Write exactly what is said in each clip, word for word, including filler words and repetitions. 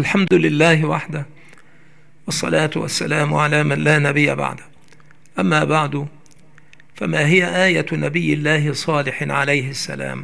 الحمد لله وحده، والصلاة والسلام على من لا نبي بعده. أما بعد، فما هي آية نبي الله صالح عليه السلام؟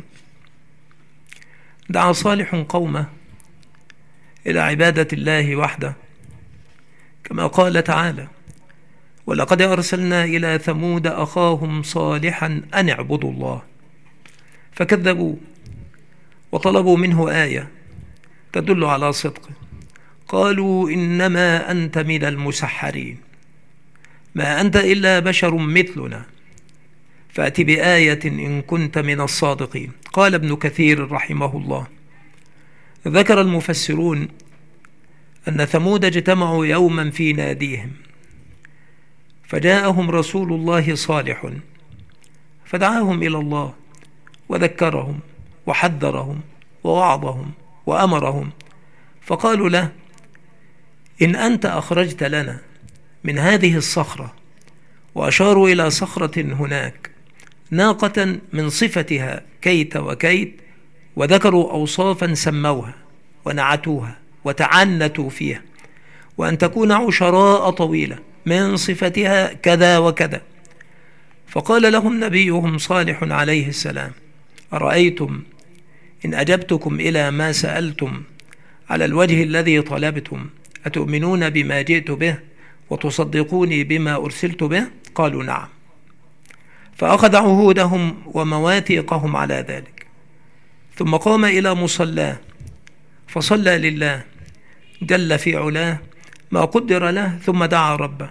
دعا صالح قومه إلى عبادة الله وحده، كما قال تعالى: ولقد أرسلنا إلى ثمود أخاهم صالحا أن اعبدوا الله، فكذبوا وطلبوا منه آية تدل على صدقه. قالوا: إنما أنت من المسحرين، ما أنت إلا بشر مثلنا، فأت بآية إن كنت من الصادقين. قال ابن كثير رحمه الله: ذكر المفسرون أن ثمود اجتمعوا يوما في ناديهم، فجاءهم رسول الله صالح فدعاهم إلى الله وذكرهم وحذرهم ووعظهم وأمرهم، فقالوا له: إن أنت أخرجت لنا من هذه الصخرة، وأشاروا إلى صخرة هناك ناقة من صفتها كيت وكيت، وذكروا أوصافا سموها ونعتوها وتعنتوا فيها، وأن تكون عشراء طويلة من صفتها كذا وكذا. فقال لهم نبيهم صالح عليه السلام: أرأيتم إن أجبتكم إلى ما سألتم على الوجه الذي طلبتم، أتؤمنون بما جئت به وتصدقوني بما أرسلت به؟ قالوا: نعم. فأخذ عهودهم ومواثيقهم على ذلك، ثم قام إلى مصلاه فصلى لله جل في علاه ما قدر له، ثم دعا ربه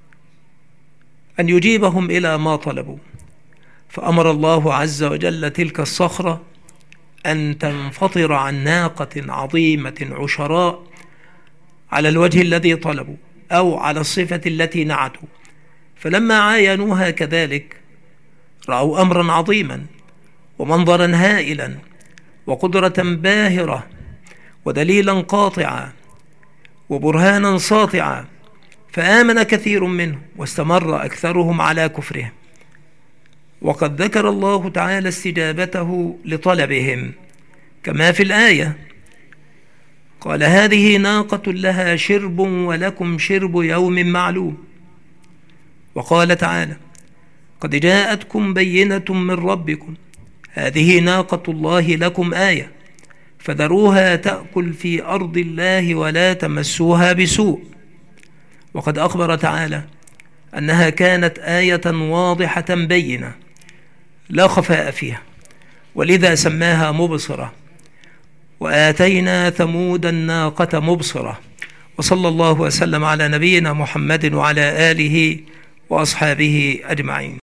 أن يجيبهم إلى ما طلبوا. فأمر الله عز وجل تلك الصخرة أن تنفطر عن ناقة عظيمة عشراء على الوجه الذي طلبوا أو على الصفة التي نعتوا. فلما عاينوها كذلك رأوا أمرا عظيما ومنظرا هائلا وقدرة باهرة ودليلا قاطعا وبرهانا ساطعا، فآمن كثير منهم واستمر أكثرهم على كفرهم. وقد ذكر الله تعالى استجابته لطلبهم كما في الآية: قال: هذه ناقة لها شرب ولكم شرب يوم معلوم. وقال تعالى: قد جاءتكم بينة من ربكم، هذه ناقة الله لكم آية، فذروها تأكل في أرض الله ولا تمسوها بسوء. وقد أخبر تعالى أنها كانت آية واضحة بينة لا خفاء فيها، ولذا سماها مبصرة. وآتينا ثمود الناقة مبصرة. وصلى الله وسلم على نبينا محمد وعلى آله وأصحابه أجمعين.